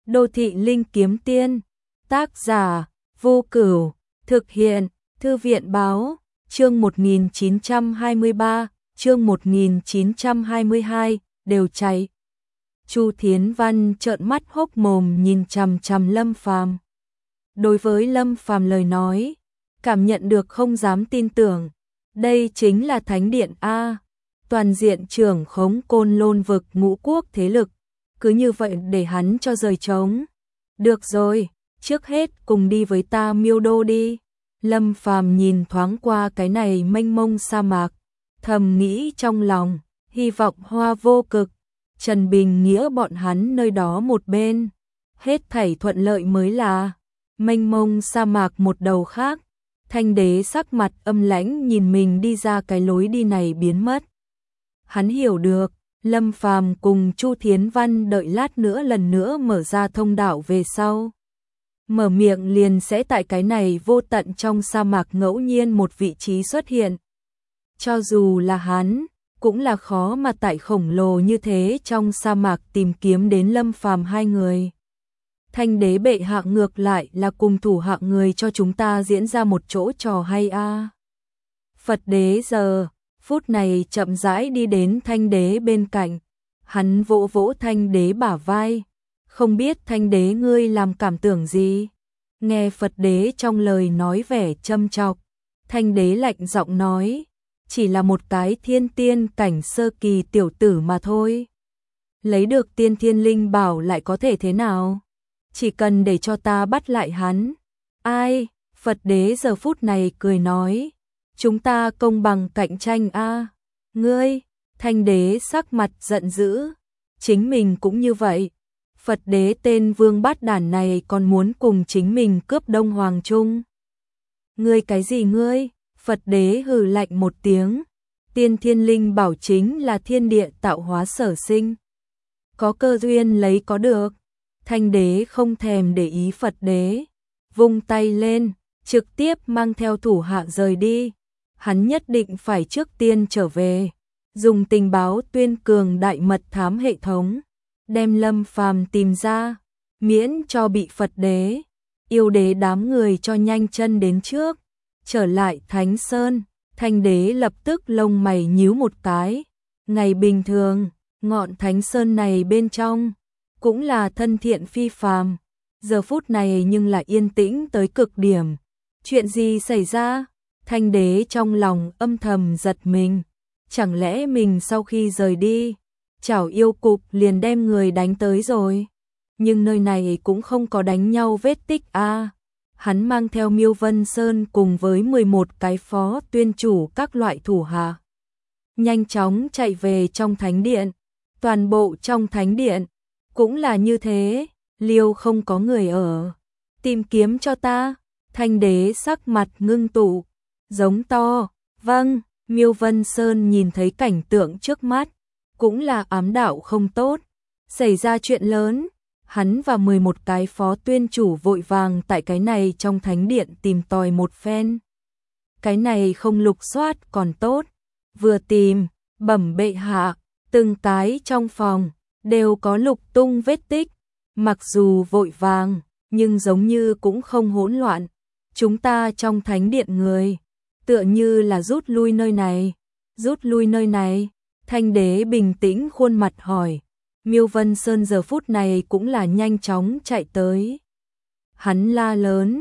Đô thị linh kiếm tiên, tác giả, Vô Cửu, thực hiện, Thư viện báo, chương 1923, chương 1922, đều chạy. Chu Thiến Văn trợn mắt hốc mồm nhìn chằm chằm Lâm Phàm. Đối với Lâm Phàm lời nói, cảm nhận được không dám tin tưởng, đây chính là thánh điện A, toàn diện trưởng khống Côn Lôn vực ngũ quốc thế lực, cứ như vậy để hắn cho rời trống. Được rồi, trước hết cùng đi với ta Miêu Đô đi. Lâm Phàm nhìn thoáng qua cái này mênh mông sa mạc, thầm nghĩ trong lòng, hy vọng Hoa Vô Cực, Trần Bình Nghĩa bọn hắn nơi đó một bên, hết thảy thuận lợi mới là. Mênh mông sa mạc một đầu khác, Thanh Đế sắc mặt âm lãnh nhìn mình đi ra cái lối đi này biến mất. Hắn hiểu được, Lâm Phàm cùng Chu Thiến Văn đợi lát nữa lần nữa mở ra thông đạo về sau. Mở miệng liền sẽ tại cái này vô tận trong sa mạc ngẫu nhiên một vị trí xuất hiện. Cho dù là hắn, cũng là khó mà tại khổng lồ như thế trong sa mạc tìm kiếm đến Lâm Phàm hai người. Thanh Đế bệ hạ ngược lại là cùng thủ hạ người cho chúng ta diễn ra một chỗ trò hay a. Phật Đế giờ phút này chậm rãi đi đến Thanh Đế bên cạnh, hắn vỗ vỗ Thanh Đế bả vai, không biết Thanh Đế ngươi làm cảm tưởng gì? Nghe Phật Đế trong lời nói vẻ châm chọc, Thanh Đế lạnh giọng nói, chỉ là một cái thiên tiên cảnh sơ kỳ tiểu tử mà thôi. Lấy được tiên thiên linh bảo lại có thể thế nào? Chỉ cần để cho ta bắt lại hắn. Ai? Phật Đế giờ phút này cười nói, chúng ta công bằng cạnh tranh a. Ngươi? Thanh Đế sắc mặt giận dữ, chính mình cũng như vậy. Phật Đế tên vương bát đản này còn muốn cùng chính mình cướp Đông Hoàng Trung. Ngươi cái gì ngươi? Phật Đế hừ lạnh một tiếng, tiên thiên linh bảo chính là thiên địa tạo hóa sở sinh. Có cơ duyên lấy có được. Thanh Đế không thèm để ý Phật Đế, vung tay lên, trực tiếp mang theo thủ hạ rời đi. Hắn nhất định phải trước tiên trở về, dùng tình báo tuyên cường đại mật thám hệ thống, đem Lâm Phàm tìm ra, miễn cho bị Phật Đế, yêu đế đám người cho nhanh chân đến trước. Trở lại Thánh Sơn, Thanh Đế lập tức lông mày nhíu một cái. Ngày bình thường, ngọn Thánh Sơn này bên trong cũng là thân thiện phi phàm, giờ phút này nhưng lại yên tĩnh tới cực điểm. Chuyện gì xảy ra? Thanh Đế trong lòng âm thầm giật mình, chẳng lẽ mình sau khi rời đi, Chảo Yêu Cục liền đem người đánh tới rồi? Nhưng nơi này cũng không có đánh nhau vết tích a. Hắn mang theo Miêu Vân Sơn cùng với 11 cái phó tuyên chủ các loại thủ hạ, nhanh chóng chạy về trong thánh điện. Toàn bộ trong thánh điện cũng là như thế, liêu không có người ở. Tìm kiếm cho ta. Thanh Đế sắc mặt ngưng tụ, giống to. Vâng. Miêu Vân Sơn nhìn thấy cảnh tượng trước mắt, cũng là ám đạo không tốt, xảy ra chuyện lớn. Hắn và 11 cái phó tuyên chủ vội vàng tại cái này trong thánh điện tìm tòi một phen. Cái này không lục soát còn tốt, vừa tìm, bẩm bệ hạ, từng cái trong phòng đều có lục tung vết tích, mặc dù vội vàng, nhưng giống như cũng không hỗn loạn. Chúng ta trong thánh điện người, tựa như là rút lui nơi này. Rút lui nơi này? Thanh Đế bình tĩnh khuôn mặt hỏi. Miêu Vân Sơn giờ phút này cũng là nhanh chóng chạy tới. Hắn la lớn,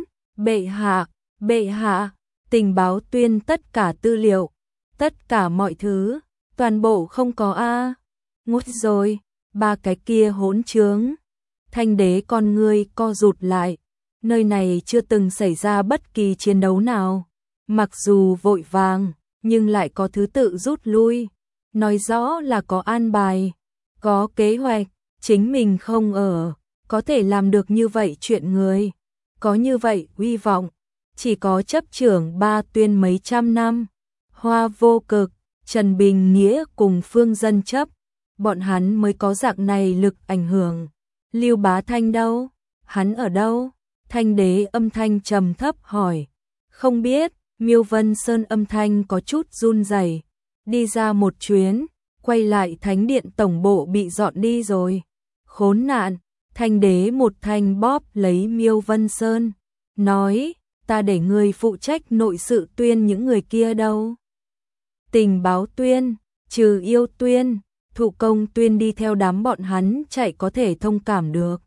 bệ hạ, tình báo tuyên tất cả tư liệu, tất cả mọi thứ, toàn bộ không có a. Ngút rồi, ba cái kia hỗn trướng. Thanh Đế con ngươi co rụt lại, nơi này chưa từng xảy ra bất kỳ chiến đấu nào. Mặc dù vội vàng, nhưng lại có thứ tự rút lui, nói rõ là có an bài, có kế hoạch. Chính mình không ở, có thể làm được như vậy chuyện người, có như vậy uy vọng, chỉ có chấp trưởng ba tuyên mấy trăm năm, Hoa Vô Cực, Trần Bình Nghĩa cùng Phương Dân Chấp, bọn hắn mới có dạng này lực ảnh hưởng. Lưu Bá Thanh đâu? Hắn ở đâu? Thanh Đế âm thanh trầm thấp hỏi. Không biết. Miêu Vân Sơn âm thanh có chút run rẩy, đi ra một chuyến, quay lại thánh điện tổng bộ bị dọn đi rồi. Khốn nạn. Thanh đế một thanh bóp lấy Miêu Vân Sơn, nói, ta để ngươi phụ trách nội sự tuyên những người kia đâu. Tình báo tuyên, trừ yêu tuyên, thụ công tuyên đi theo đám bọn hắn chạy có thể thông cảm được.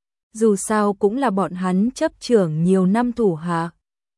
Dù sao cũng là bọn hắn chấp trưởng nhiều năm thủ hạ.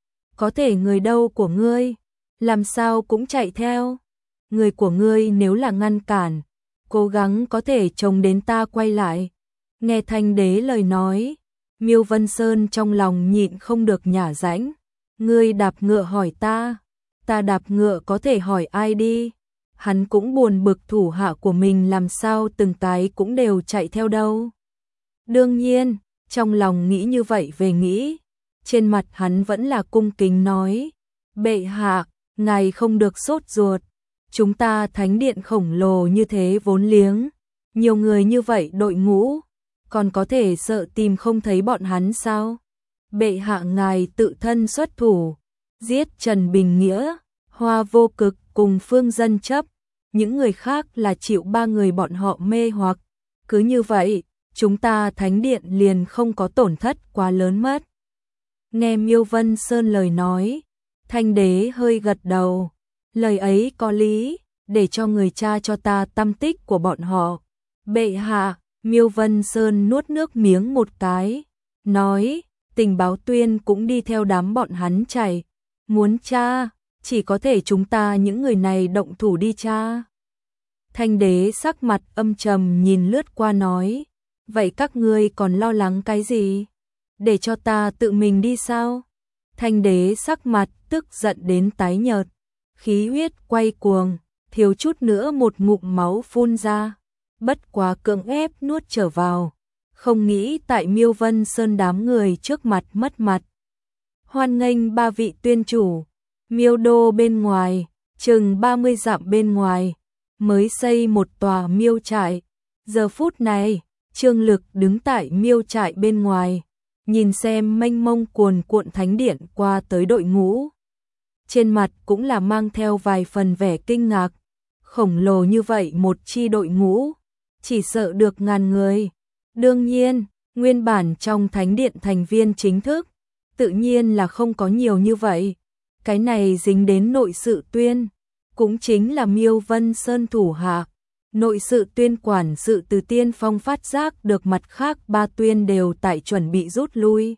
Có thể người đâu của ngươi, làm sao cũng chạy theo. Người của ngươi nếu là ngăn cản, cố gắng có thể trông đến ta quay lại. Nghe Thanh đế lời nói, Miêu Vân Sơn trong lòng nhịn không được nhả rãnh. Ngươi đạp ngựa hỏi ta đạp ngựa có thể hỏi ai đi. Hắn cũng buồn bực thủ hạ của mình làm sao từng cái cũng đều chạy theo đâu. Đương nhiên, trong lòng nghĩ như vậy về nghĩ, trên mặt hắn vẫn là cung kính nói, bệ hạ, ngài không được sốt ruột, chúng ta thánh điện khổng lồ như thế vốn liếng, nhiều người như vậy đội ngũ, còn có thể sợ tìm không thấy bọn hắn sao? Bệ hạ ngài tự thân xuất thủ, giết Trần Bình Nghĩa, Hoa Vô Cực cùng Phương Dân Chấp, những người khác là chịu ba người bọn họ mê hoặc, cứ như vậy, chúng ta thánh điện liền không có tổn thất quá lớn mất. Nghe Miêu Vân Sơn lời nói, Thanh đế hơi gật đầu, lời ấy có lý, để cho người cha cho ta tâm tích của bọn họ. Bệ hạ, Miêu Vân Sơn nuốt nước miếng một cái, nói, tình báo tuyên cũng đi theo đám bọn hắn chạy, muốn tra, chỉ có thể chúng ta những người này động thủ đi tra. Thanh đế sắc mặt âm trầm nhìn lướt qua nói, vậy các ngươi còn lo lắng cái gì? Để cho ta tự mình đi sao? Thanh đế sắc mặt tức giận đến tái nhợt, khí huyết quay cuồng, thiếu chút nữa một ngụm máu phun ra, bất quá cưỡng ép nuốt trở vào, không nghĩ tại Miêu Vân Sơn đám người trước mặt mất mặt. Hoan nghênh ba vị tuyên chủ, Miêu đô bên ngoài, chừng 30 dặm bên ngoài, mới xây một tòa miêu trại. Giờ phút này, Trương Lực đứng tại miêu trại bên ngoài, nhìn xem mênh mông cuồn cuộn thánh điện qua tới đội ngũ. Trên mặt cũng là mang theo vài phần vẻ kinh ngạc, khổng lồ như vậy một chi đội ngũ, chỉ sợ được ngàn người. Đương nhiên, nguyên bản trong thánh điện thành viên chính thức, tự nhiên là không có nhiều như vậy. Cái này dính đến nội sự tuyên, cũng chính là Miêu Vân Sơn thủ hạ. Nội sự tuyên quản sự từ Tiên Phong phát giác được mặt khác ba tuyên đều tại chuẩn bị rút lui.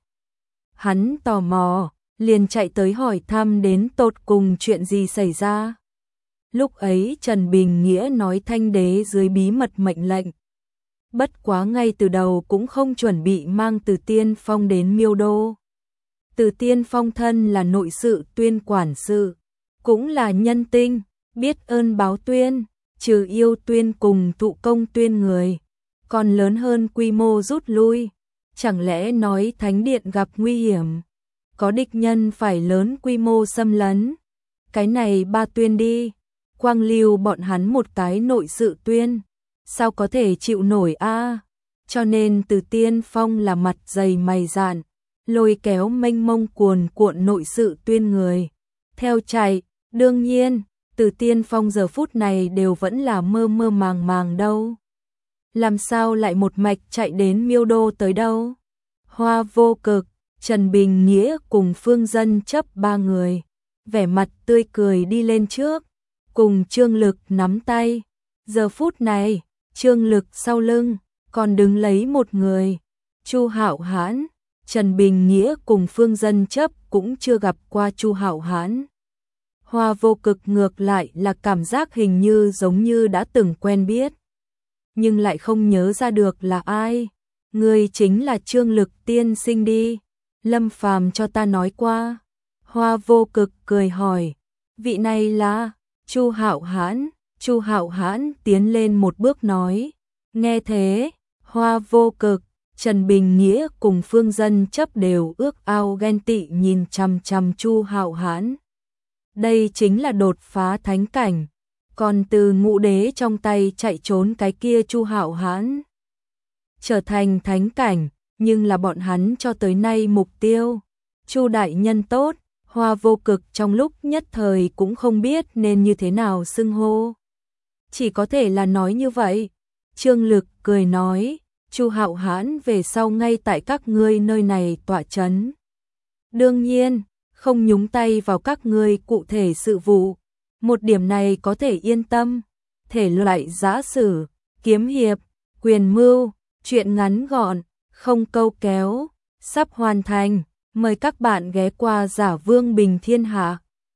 Hắn tò mò, liền chạy tới hỏi thăm đến tột cùng chuyện gì xảy ra. Lúc ấy Trần Bình Nghĩa nói Thanh đế dưới bí mật mệnh lệnh. Bất quá ngay từ đầu cũng không chuẩn bị mang Từ Tiên Phong đến Miêu Đô. Từ Tiên Phong thân là nội sự tuyên quản sự, cũng là nhân tinh, biết ơn báo tuyên, trừ yêu tuyên cùng thụ công tuyên người, còn lớn hơn quy mô rút lui. Chẳng lẽ nói thánh điện gặp nguy hiểm, có địch nhân phải lớn quy mô xâm lấn? Cái này ba tuyên đi, quang lưu bọn hắn một cái nội sự tuyên, sao có thể chịu nổi a? Cho nên Từ Tiên Phong là mặt dày mày dạn, lôi kéo mênh mông cuồn cuộn nội sự tuyên người theo chạy. Đương nhiên, Từ Tiên Phong giờ phút này đều vẫn là mơ mơ màng màng đâu. Làm sao lại một mạch chạy đến Miêu Đô tới đâu? Hoa Vô Cực, Trần Bình Nghĩa cùng Phương Dân Chấp ba người, vẻ mặt tươi cười đi lên trước, cùng Trương Lực nắm tay. Giờ phút này, Trương Lực sau lưng còn đứng lấy một người, Chu Hạo Hãn. Trần Bình Nghĩa cùng Phương Dân Chấp cũng chưa gặp qua Chu Hạo Hãn. Hoa Vô Cực ngược lại là cảm giác hình như giống như đã từng quen biết, nhưng lại không nhớ ra được là ai. Người chính là Trương Lực tiên sinh đi, Lâm Phàm cho ta nói qua. Hoa Vô Cực cười hỏi, vị này là Chu Hạo Hãn. Chu Hạo Hãn tiến lên một bước nói, nghe thế, Hoa Vô Cực, Trần Bình Nghĩa cùng Phương Dân Chấp đều ước ao ghen tị nhìn chằm chằm Chu Hạo Hãn. Đây chính là đột phá thánh cảnh, còn từ ngũ đế trong tay chạy trốn cái kia Chu Hạo Hãn trở thành thánh cảnh, nhưng là bọn hắn cho tới nay mục tiêu. Chu đại nhân tốt. Hoa Vô Cực trong lúc nhất thời cũng không biết nên như thế nào xưng hô, chỉ có thể là nói như vậy. Trương Lực cười nói, Chu Hạo Hãn về sau ngay tại các ngươi nơi này tọa chấn. Đương nhiên, không nhúng tay vào các ngươi cụ thể sự vụ. Một điểm này có thể yên tâm. Thể loại giã sử, kiếm hiệp, quyền mưu, truyện ngắn gọn, không câu kéo, sắp hoàn thành. Mời các bạn ghé qua Giả Vương Bình Thiên Hạ.